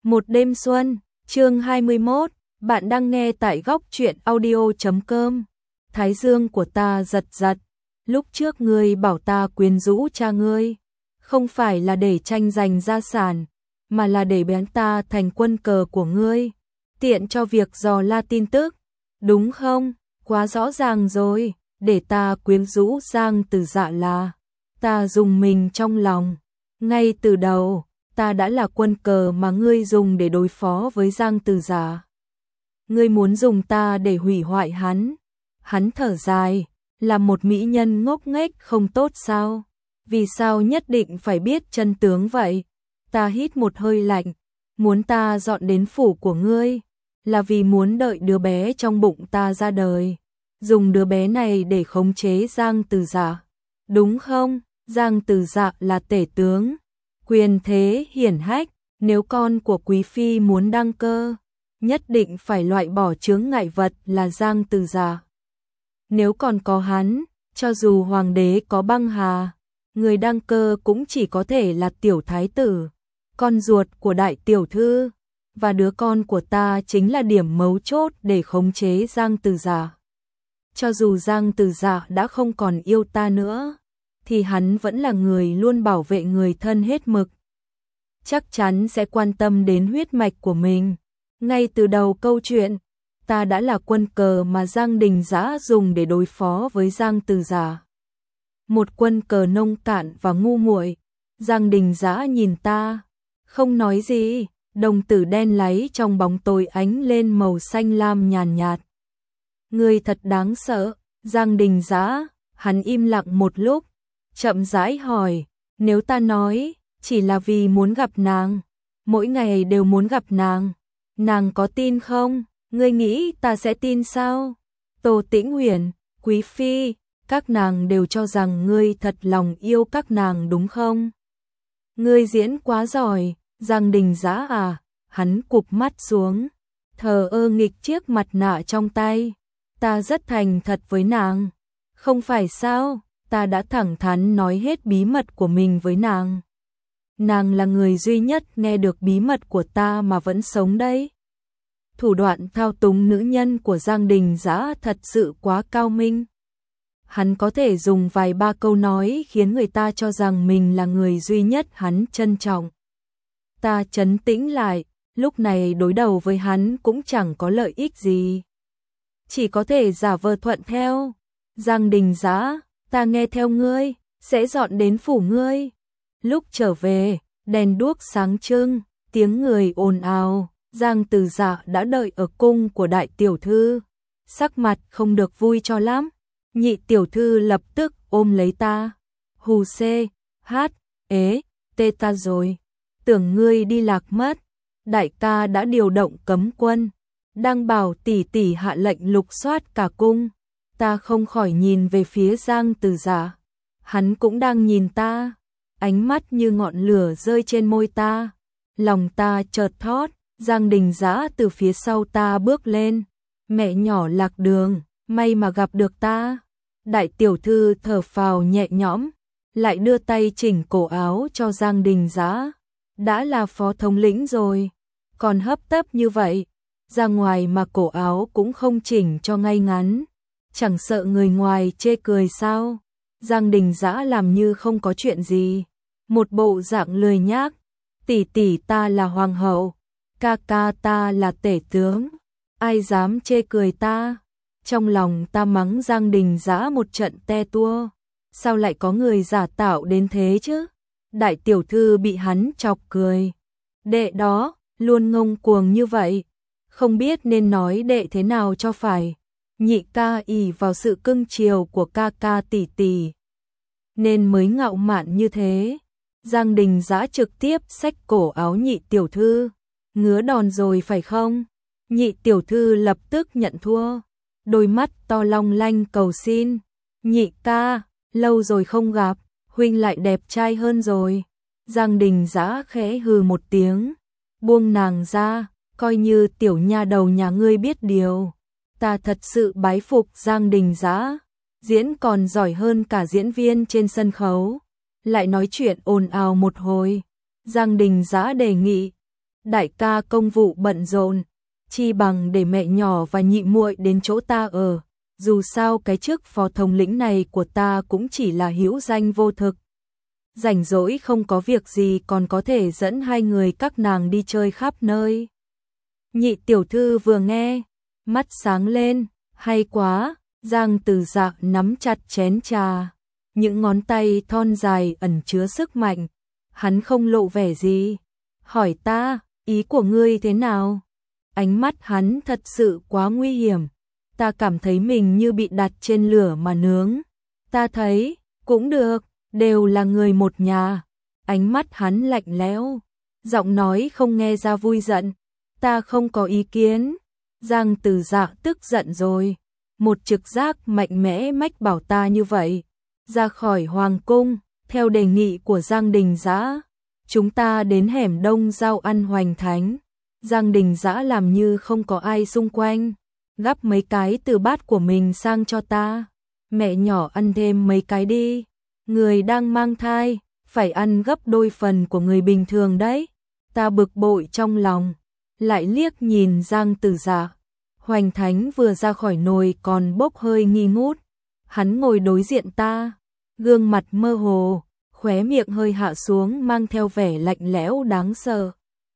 Một đêm xuân, chương 21, bạn đang nghe tại góc truyện audio.com. Thái dương của ta giật giật, lúc trước ngươi bảo ta quyến rũ cha ngươi, không phải là để tranh giành gia sản, mà là để biến ta thành quân cờ của ngươi, tiện cho việc dò la tin tức, đúng không? Quá rõ ràng rồi, để ta quyến rũ Giang Tử Dạ là ta dùng mình trong lòng, ngay từ đầu. Ta đã là quân cờ mà ngươi dùng để đối phó với Giang Tử Dạ. Ngươi muốn dùng ta để hủy hoại hắn. Hắn thở dài, là một mỹ nhân ngốc nghếch không tốt sao? Vì sao nhất định phải biết chân tướng vậy? Ta hít một hơi lạnh, muốn ta dọn đến phủ của ngươi, là vì muốn đợi đứa bé trong bụng ta ra đời, dùng đứa bé này để khống chế Giang Tử Dạ. Đúng không? Giang Tử Dạ là tể tướng, quyền thế hiển hách, nếu con của quý phi muốn đăng cơ, nhất định phải loại bỏ chướng ngại vật là Giang Tử Dạ. Nếu còn có hắn, cho dù hoàng đế có băng hà, người đăng cơ cũng chỉ có thể là tiểu thái tử, con ruột của đại tiểu thư, và đứa con của ta chính là điểm mấu chốt để khống chế Giang Tử Dạ. Cho dù Giang Tử Dạ đã không còn yêu ta nữa, thì hắn vẫn là người luôn bảo vệ người thân hết mực. Chắc chắn sẽ quan tâm đến huyết mạch của mình. Ngay từ đầu câu chuyện, ta đã là quân cờ mà Giang Đình Dã dùng để đối phó với Giang Tử Dạ. Một quân cờ nông cạn và ngu muội. Giang Đình Dã nhìn ta, không nói gì, đồng tử đen láy trong bóng tối ánh lên màu xanh lam nhàn nhạt. Ngươi thật đáng sợ, Giang Đình Dã. Hắn im lặng một lúc, chậm rãi hỏi, nếu ta nói, chỉ là vì muốn gặp nàng, mỗi ngày đều muốn gặp nàng có tin không? Ngươi nghĩ ta sẽ tin sao? Tô Tĩnh Huyền, quý phi, các nàng đều cho rằng ngươi thật lòng yêu các nàng đúng không? Ngươi diễn quá giỏi, Giang Đình Dã à, hắn cụp mắt xuống, thờ ơ nghịch chiếc mặt nạ trong tay, ta rất thành thật với nàng, không phải sao? Ta đã thẳng thắn nói hết bí mật của mình với nàng. Nàng là người duy nhất nghe được bí mật của ta mà vẫn sống đấy. Thủ đoạn thao túng nữ nhân của Giang Đình Dã thật sự quá cao minh. Hắn có thể dùng vài ba câu nói khiến người ta cho rằng mình là người duy nhất hắn trân trọng. Ta trấn tĩnh lại, lúc này đối đầu với hắn cũng chẳng có lợi ích gì. Chỉ có thể giả vờ thuận theo. Giang Đình Dã, ta nghe theo ngươi, sẽ dọn đến phủ ngươi. Lúc trở về, đèn đuốc sáng trưng, tiếng người ồn ào, Giang Tử Dạ đã đợi ở cung của đại tiểu thư, sắc mặt không được vui cho lắm. Nhị tiểu thư lập tức ôm lấy ta, hù xê, hát, ế, tê ta rồi, tưởng ngươi đi lạc mất, đại ca đã điều động cấm quân, đang bảo tỷ tỷ hạ lệnh lục soát cả cung. Ta không khỏi nhìn về phía Giang Tử Dạ, hắn cũng đang nhìn ta, ánh mắt như ngọn lửa rơi trên môi ta, lòng ta chợt thót. Giang Đình Dã từ phía sau ta bước lên, mẹ nhỏ lạc đường, may mà gặp được ta. Đại tiểu thư thở phào nhẹ nhõm, lại đưa tay chỉnh cổ áo cho Giang Đình Dã. Đã là phó thống lĩnh rồi, còn hấp tấp như vậy, ra ngoài mà cổ áo cũng không chỉnh cho ngay ngắn. Chẳng sợ người ngoài chê cười sao? Giang Đình Dã làm như không có chuyện gì, một bộ dạng lười nhác. Tỷ tỷ ta là hoàng hậu, ca ca ta là tể tướng, ai dám chê cười ta? Trong lòng ta mắng Giang Đình Dã một trận te tua, sao lại có người giả tạo đến thế chứ? Đại tiểu thư bị hắn chọc cười. Đệ đó, luôn ngông cuồng như vậy, không biết nên nói đệ thế nào cho phải. Nhị ca ỷ vào sự cưng chiều của ca ca tỷ tỷ, nên mới ngạo mạn như thế. Giang Đình Dã trực tiếp xách cổ áo nhị tiểu thư, ngứa đòn rồi phải không? Nhị tiểu thư lập tức nhận thua, đôi mắt to long lanh cầu xin. Nhị ca, lâu rồi không gặp, huynh lại đẹp trai hơn rồi. Giang Đình Dã khẽ hừ một tiếng, buông nàng ra, coi như tiểu nha đầu nhà ngươi biết điều. Ta thật sự bái phục Giang Đình Dã, diễn còn giỏi hơn cả diễn viên trên sân khấu. Lại nói chuyện ồn ào một hồi, Giang Đình Dã đề nghị, đại ca công vụ bận rộn, chi bằng để mẹ nhỏ và nhị muội đến chỗ ta ở, dù sao cái chức phó thống lĩnh này của ta cũng chỉ là hữu danh vô thực. Rảnh rỗi không có việc gì còn có thể dẫn hai người các nàng đi chơi khắp nơi. Nhị tiểu thư vừa nghe, mắt sáng lên, hay quá. Giang Tử Dạ nắm chặt chén trà, những ngón tay thon dài ẩn chứa sức mạnh. Hắn không lộ vẻ gì, hỏi ta, ý của ngươi thế nào? Ánh mắt hắn thật sự quá nguy hiểm, ta cảm thấy mình như bị đặt trên lửa mà nướng. Ta thấy, cũng được, đều là người một nhà. Ánh mắt hắn lạnh lẽo, giọng nói không nghe ra vui giận. Ta không có ý kiến. Giang Tử Dạ tức giận rồi. Một trực giác mạnh mẽ mách bảo ta như vậy. Ra khỏi hoàng cung, theo đề nghị của Giang Đình Dã, chúng ta đến hẻm Đông Giao ăn hoành thánh. Giang Đình Dã làm như không có ai xung quanh, gắp mấy cái từ bát của mình sang cho ta. Mẹ nhỏ ăn thêm mấy cái đi, người đang mang thai, phải ăn gấp đôi phần của người bình thường đấy. Ta bực bội trong lòng, lại liếc nhìn Giang Tử Dạ. Hoành thánh vừa ra khỏi nồi còn bốc hơi nghi ngút. Hắn ngồi đối diện ta, gương mặt mơ hồ, khóe miệng hơi hạ xuống mang theo vẻ lạnh lẽo đáng sợ.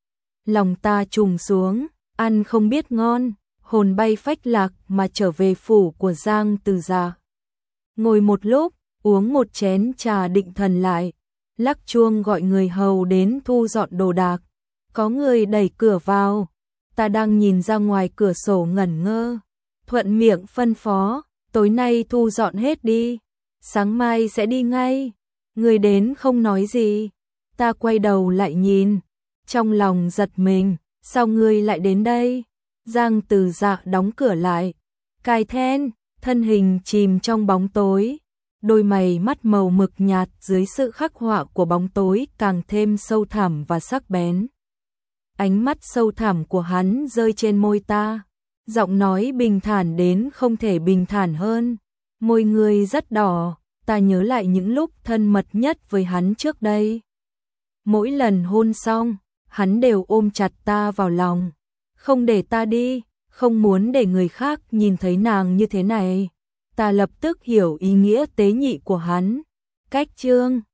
Lòng ta trùng xuống, ăn không biết ngon, hồn bay phách lạc mà trở về phủ của Giang Tử Dạ. Ngồi một lúc, uống một chén trà định thần lại, lắc chuông gọi người hầu đến thu dọn đồ đạc. Có người đẩy cửa vào, ta đang nhìn ra ngoài cửa sổ ngẩn ngơ, thuận miệng phân phó, tối nay thu dọn hết đi, sáng mai sẽ đi ngay. Người đến không nói gì, ta quay đầu lại nhìn, trong lòng giật mình, sao ngươi lại đến đây? Giang Tử Dạ đóng cửa lại, cài then, thân hình chìm trong bóng tối, đôi mày mắt màu mực nhạt dưới sự khắc họa của bóng tối càng thêm sâu thẳm và sắc bén. Ánh mắt sâu thẳm của hắn rơi trên môi ta, giọng nói bình thản đến không thể bình thản hơn. Môi người rất đỏ, ta nhớ lại những lúc thân mật nhất với hắn trước đây. Mỗi lần hôn xong, hắn đều ôm chặt ta vào lòng, không để ta đi, không muốn để người khác nhìn thấy nàng như thế này. Ta lập tức hiểu ý nghĩa tế nhị của hắn. Cách chương